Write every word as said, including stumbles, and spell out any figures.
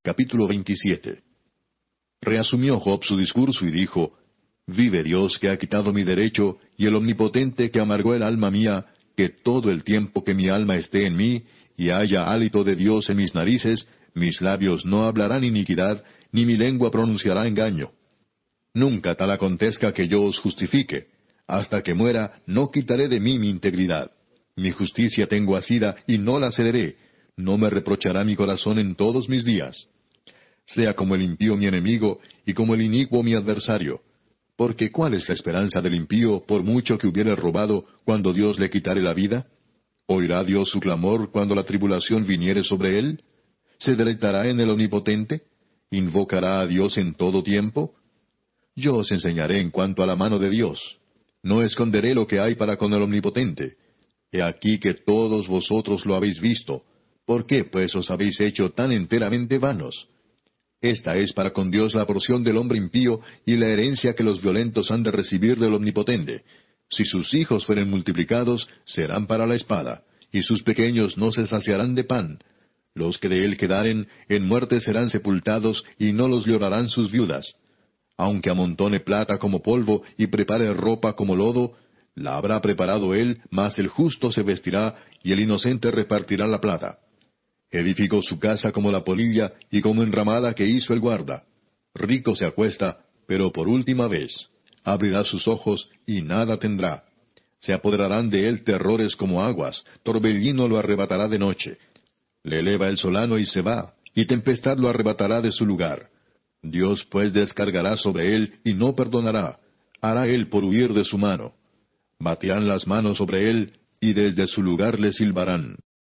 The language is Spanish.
Capítulo veintisiete. Reasumió Job su discurso y dijo, Vive Dios que ha quitado mi derecho, y el Omnipotente que amargó el alma mía, que todo el tiempo que mi alma esté en mí, y haya hálito de Dios en mis narices, mis labios no hablarán iniquidad, ni mi lengua pronunciará engaño. Nunca tal acontezca que yo os justifique. Hasta que muera, no quitaré de mí mi integridad. Mi justicia tengo asida, y no la cederé. No me reprochará mi corazón en todos mis días. Sea como el impío mi enemigo, y como el inicuo mi adversario. Porque ¿cuál es la esperanza del impío, por mucho que hubiere robado, cuando Dios le quitare la vida? ¿Oirá Dios su clamor cuando la tribulación viniere sobre él? ¿Se deleitará en el Omnipotente? ¿Invocará a Dios en todo tiempo? Yo os enseñaré en cuanto a la mano de Dios. No esconderé lo que hay para con el Omnipotente. He aquí que todos vosotros lo habéis visto. ¿Por qué, pues, os habéis hecho tan enteramente vanos? Esta es para con Dios la porción del hombre impío y la herencia que los violentos han de recibir del Omnipotente. Si sus hijos fueren multiplicados, serán para la espada, y sus pequeños no se saciarán de pan. Los que de él quedaren, en muerte serán sepultados, y no los llorarán sus viudas. Aunque amontone plata como polvo, y prepare ropa como lodo, la habrá preparado él, mas el justo se vestirá, y el inocente repartirá la plata. Edificó su casa como la polilla, y como enramada que hizo el guarda. Rico se acuesta, pero por última vez. Abrirá sus ojos, y nada tendrá. Se apoderarán de él terrores como aguas, torbellino lo arrebatará de noche. Le eleva el solano y se va, y tempestad lo arrebatará de su lugar. Dios pues descargará sobre él, y no perdonará. Hará él por huir de su mano. Batirán las manos sobre él, y desde su lugar le silbarán.